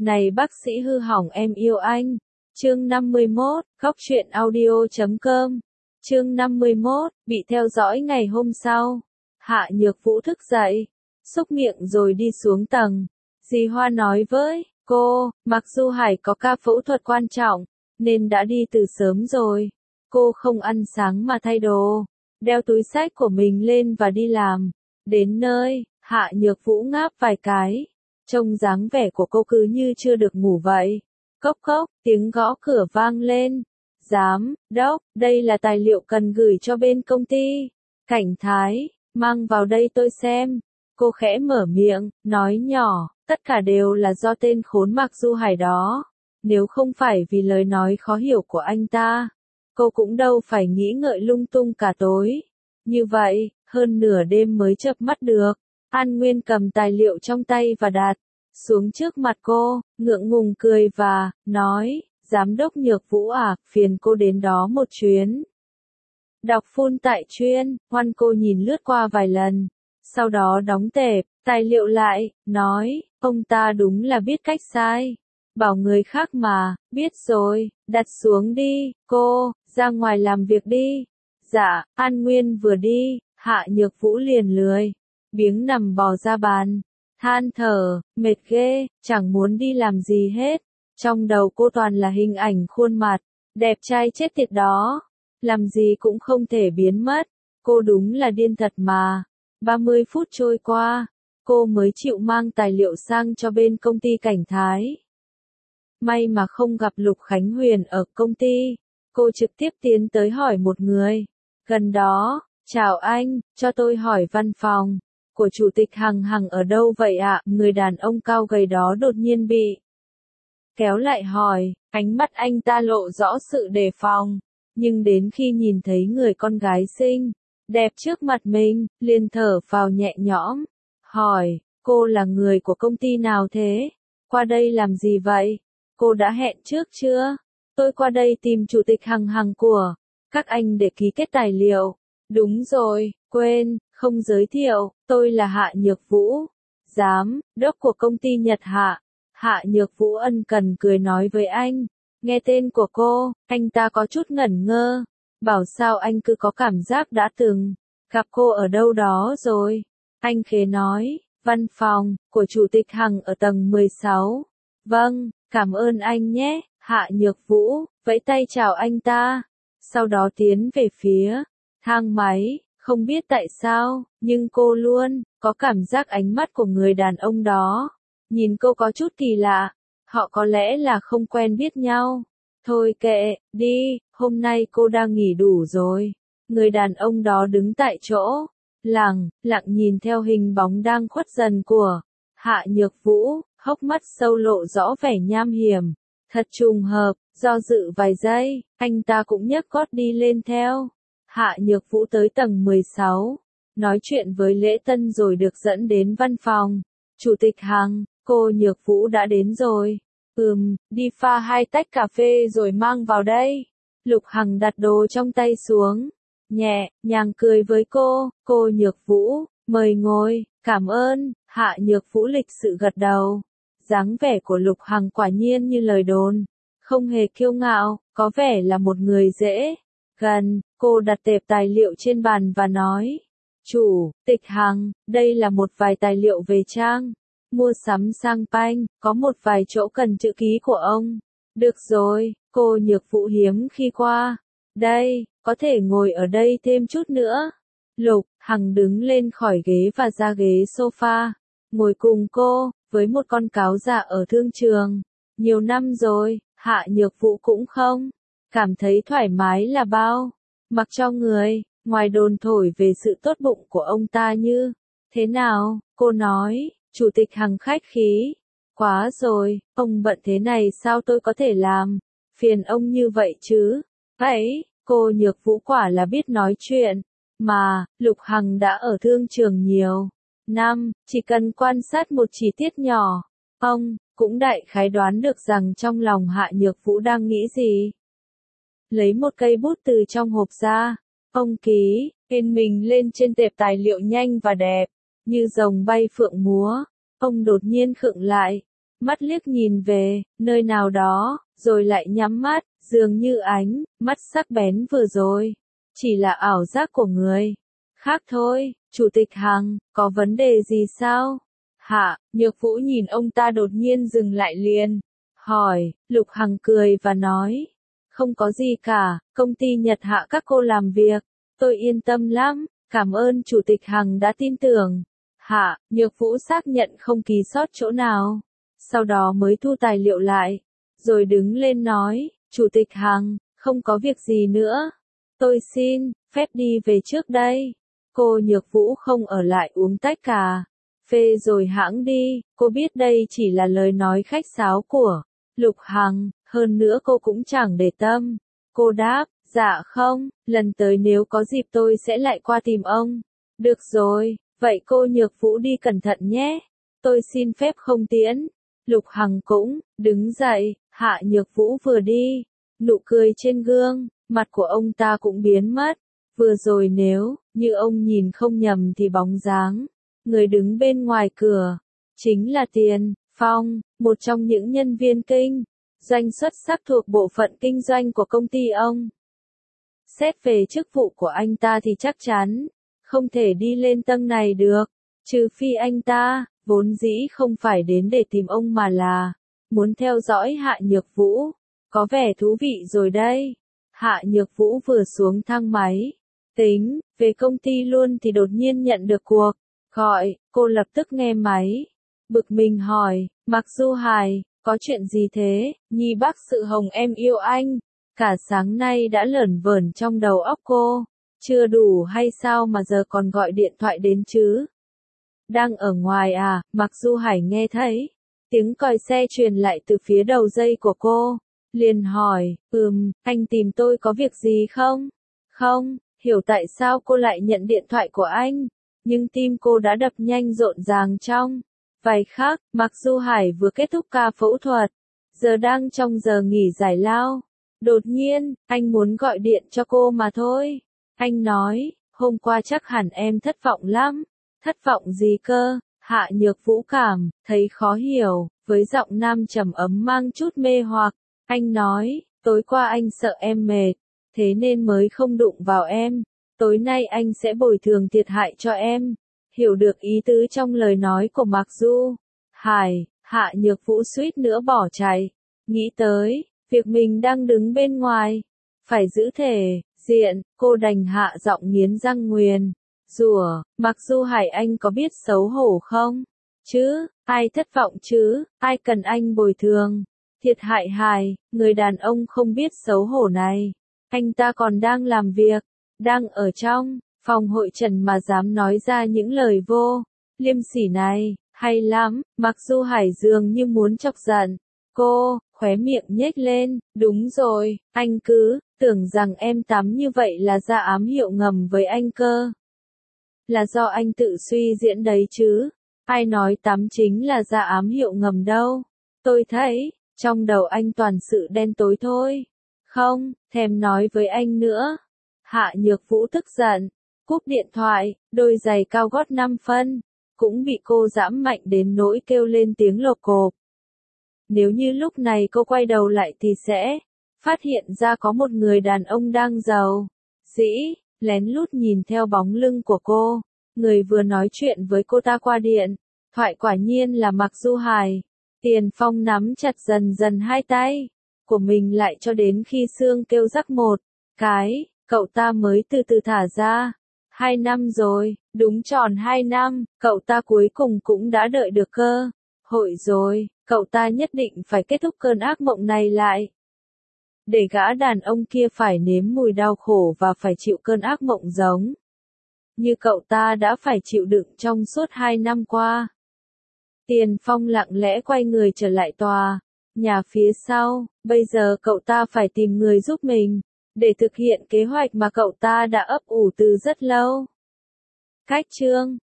Này bác sĩ hư hỏng em yêu anh. Chương 51, Góc truyện audio.com. Chương 51, bị theo dõi ngày hôm sau. Hạ Nhược Vũ thức dậy, xúc miệng rồi đi xuống tầng. Dì Hoa nói với cô, mặc dù Hải có ca phẫu thuật quan trọng, nên đã đi từ sớm rồi. Cô không ăn sáng mà thay đồ, đeo túi xách của mình lên và đi làm. Đến nơi, Hạ Nhược Vũ ngáp vài cái. Trông dáng vẻ của cô cứ như chưa được ngủ vậy. Cốc cốc, tiếng gõ cửa vang lên. Giám đốc, đây là tài liệu cần gửi cho bên công ty. Cảnh Thái, mang vào đây tôi xem. Cô khẽ mở miệng, nói nhỏ, tất cả đều là do tên khốn Mạc Du Hải đó. Nếu không phải vì lời nói khó hiểu của anh ta, cô cũng đâu phải nghĩ ngợi lung tung cả tối. Như vậy, hơn nửa đêm mới chợp mắt được. An Nguyên cầm tài liệu trong tay và đặt xuống trước mặt cô, ngượng ngùng cười và nói, Giám đốc Nhược Vũ à, phiền cô đến đó một chuyến. Đọc full tại chuyên, Hoan cô nhìn lướt qua vài lần, sau đó đóng tệp tài liệu lại, nói, ông ta đúng là biết cách sai. Bảo người khác mà, biết rồi, đặt xuống đi, cô, ra ngoài làm việc đi. Dạ, An Nguyên vừa đi, Hạ Nhược Vũ liền lười biếng nằm bò ra bàn, than thở, mệt ghê, chẳng muốn đi làm gì hết. Trong đầu cô toàn là hình ảnh khuôn mặt đẹp trai chết tiệt đó, làm gì cũng không thể biến mất. Cô đúng là điên thật mà. 30 phút trôi qua, cô mới chịu mang tài liệu sang cho bên công ty Cảnh Thái. May mà không gặp Lục Khánh Huyền ở công ty, cô trực tiếp tiến tới hỏi một người gần đó, chào anh, cho tôi hỏi văn phòng của Chủ tịch Hằng Hằng ở đâu vậy ạ? Người đàn ông cao gầy đó đột nhiên bị kéo lại hỏi, ánh mắt anh ta lộ rõ sự đề phòng, nhưng đến khi nhìn thấy người con gái xinh đẹp trước mặt mình, liền thở phào nhẹ nhõm, hỏi, cô là người của công ty nào thế? Qua đây làm gì vậy? Cô đã hẹn trước chưa? Tôi qua đây tìm Chủ tịch Hằng Hằng của các anh để ký kết tài liệu. Đúng rồi, quên, không giới thiệu, tôi là Hạ Nhược Vũ, giám đốc của công ty Nhật Hạ. Hạ Nhược Vũ ân cần cười nói với anh. Nghe tên của cô, anh ta có chút ngẩn ngơ. Bảo sao anh cứ có cảm giác đã từng gặp cô ở đâu đó rồi. Anh khẽ nói, văn phòng của Chủ tịch Hằng ở tầng 16. Vâng, cảm ơn anh nhé. Hạ Nhược Vũ vẫy tay chào anh ta, sau đó tiến về phía thang máy. Không biết tại sao, nhưng cô luôn có cảm giác ánh mắt của người đàn ông đó nhìn cô có chút kỳ lạ. Họ có lẽ là không quen biết nhau. Thôi kệ, đi, hôm nay cô đang nghỉ đủ rồi. Người đàn ông đó đứng tại chỗ, lặng nhìn theo hình bóng đang khuất dần của Hạ Nhược Vũ, hốc mắt sâu lộ rõ vẻ nham hiểm. Thật trùng hợp, do dự vài giây, anh ta cũng nhấc gót đi lên theo. Hạ Nhược Vũ tới tầng 16, nói chuyện với Lễ Tân rồi được dẫn đến văn phòng Chủ tịch Hằng. Cô Nhược Vũ đã đến rồi. Đi pha 2 tách cà phê rồi mang vào đây. Lục Hằng đặt đồ trong tay xuống, nhẹ nhàng cười với cô Nhược Vũ, mời ngồi, cảm ơn. Hạ Nhược Vũ lịch sự gật đầu. Dáng vẻ của Lục Hằng quả nhiên như lời đồn, không hề kiêu ngạo, có vẻ là một người dễ gần. Cô đặt tệp tài liệu trên bàn và nói, Chủ tịch Hằng, đây là một vài tài liệu về trang mua sắm sang panh, có một vài chỗ cần chữ ký của ông. Được rồi, cô Nhược Vũ hiếm khi qua đây, có thể ngồi ở đây thêm chút nữa. Lục Hằng đứng lên khỏi ghế và ra ghế sofa, ngồi cùng cô, với một con cáo già ở thương trường. Nhiều năm rồi, Hạ Nhược Vũ cũng không cảm thấy thoải mái là bao. Mặc cho người ngoài đồn thổi về sự tốt bụng của ông ta như thế nào, cô nói, Chủ tịch Hằng khách khí. Quá rồi, ông bận thế này sao tôi có thể làm phiền ông như vậy chứ? Vậy, cô Nhược Vũ quả là biết nói chuyện. Mà, Lục Hằng đã ở thương trường nhiều năm, chỉ cần quan sát một chi tiết nhỏ, ông cũng đại khái đoán được rằng trong lòng Hạ Nhược Vũ đang nghĩ gì. Lấy một cây bút từ trong hộp ra, ông ký tên mình lên trên tệp tài liệu nhanh và đẹp, như rồng bay phượng múa. Ông đột nhiên khựng lại, mắt liếc nhìn về, nơi nào đó, rồi lại nhắm mắt, dường như ánh mắt sắc bén vừa rồi, chỉ là ảo giác của người khác thôi. Chủ tịch Hằng, có vấn đề gì sao? Hạ Nhược Vũ nhìn ông ta đột nhiên dừng lại liền, hỏi. Lục Hằng cười và nói, không có gì cả, công ty Nhật Hạ các cô làm việc, tôi yên tâm lắm, cảm ơn Chủ tịch Hằng đã tin tưởng. Hạ Nhược Vũ xác nhận không ký sót chỗ nào, sau đó mới thu tài liệu lại, rồi đứng lên nói, Chủ tịch Hằng, không có việc gì nữa, tôi xin phép đi về trước đây. Cô Nhược Vũ không ở lại uống tách cà phê rồi hãng đi, cô biết đây chỉ là lời nói khách sáo của Lục Hằng, hơn nữa cô cũng chẳng để tâm. Cô đáp, dạ không, lần tới nếu có dịp tôi sẽ lại qua tìm ông. Được rồi, vậy cô Nhược Vũ đi cẩn thận nhé. Tôi xin phép không tiễn. Lục Hằng cũng đứng dậy, Hạ Nhược Vũ vừa đi, nụ cười trên gương mặt của ông ta cũng biến mất. Vừa rồi nếu như ông nhìn không nhầm thì bóng dáng người đứng bên ngoài cửa chính là Tiền Phong, một trong những nhân viên kinh doanh xuất sắc thuộc bộ phận kinh doanh của công ty ông. Xét về chức vụ của anh ta thì chắc chắn không thể đi lên tầng này được, trừ phi anh ta vốn dĩ không phải đến để tìm ông mà là muốn theo dõi Hạ Nhược Vũ. Có vẻ thú vị rồi đây. Hạ Nhược Vũ vừa xuống thang máy, tính về công ty luôn thì đột nhiên nhận được cuộc gọi, cô lập tức nghe máy, bực mình hỏi, Mạc Du Hải, có chuyện gì thế? Nhi bác sự Hồng em yêu anh, cả sáng nay đã lởn vởn trong đầu óc cô, chưa đủ hay sao mà giờ còn gọi điện thoại đến chứ? Đang ở ngoài à? Mạc Du Hải nghe thấy tiếng còi xe truyền lại từ phía đầu dây của cô, liền hỏi, anh tìm tôi có việc gì không? Không, hiểu tại sao cô lại nhận điện thoại của anh, nhưng tim cô đã đập nhanh rộn ràng trong vài khắc. Mạc Du Hải vừa kết thúc ca phẫu thuật, giờ đang trong giờ nghỉ giải lao. Đột nhiên, anh muốn gọi điện cho cô mà thôi. Anh nói, hôm qua chắc hẳn em thất vọng lắm. Thất vọng gì cơ? Hạ Nhược Vũ cảm thấy khó hiểu, với giọng nam trầm ấm mang chút mê hoặc. Anh nói, tối qua anh sợ em mệt, thế nên mới không đụng vào em. Tối nay anh sẽ bồi thường thiệt hại cho em. Hiểu được ý tứ trong lời nói của Mạc Du Hải, Hạ Nhược Vũ suýt nữa bỏ chạy. Nghĩ tới việc mình đang đứng bên ngoài, phải giữ thể diện, cô đành hạ giọng nghiến răng nguyền rủa, Mạc Du Hải anh có biết xấu hổ không? Chứ, ai thất vọng chứ, ai cần anh bồi thường? Thiệt hại hài, người đàn ông không biết xấu hổ này. Anh ta còn đang làm việc, đang ở trong phòng hội trần mà dám nói ra những lời vô liêm sỉ này, hay lắm. Mạc Du Hải dường như muốn chọc giận cô, khóe miệng nhếch lên, đúng rồi, anh cứ tưởng rằng em tắm như vậy là ra ám hiệu ngầm với anh cơ. Là do anh tự suy diễn đấy chứ, ai nói tắm chính là ra ám hiệu ngầm đâu. Tôi thấy, trong đầu anh toàn sự đen tối thôi. Không, thèm nói với anh nữa. Hạ Nhược Vũ tức giận, cúp điện thoại, đôi giày cao gót 5 phân, cũng bị cô giẫm mạnh đến nỗi kêu lên tiếng lộp cộp. Nếu như lúc này cô quay đầu lại thì sẽ phát hiện ra có một người đàn ông đang giàu dĩ lén lút nhìn theo bóng lưng của cô. Người vừa nói chuyện với cô ta qua điện thoại quả nhiên là Mạc Du Hải. Tiền Phong nắm chặt dần dần hai tay của mình lại cho đến khi xương kêu rắc một cái, cậu ta mới từ từ thả ra. 2 năm rồi, đúng tròn 2 năm, cậu ta cuối cùng cũng đã đợi được cơ hội rồi, cậu ta nhất định phải kết thúc cơn ác mộng này lại. Để gã đàn ông kia phải nếm mùi đau khổ và phải chịu cơn ác mộng giống như cậu ta đã phải chịu đựng trong suốt 2 năm qua. Tiền Phong lặng lẽ quay người trở lại tòa nhà phía sau, bây giờ cậu ta phải tìm người giúp mình, để thực hiện kế hoạch mà cậu ta đã ấp ủ từ rất lâu. Cách chương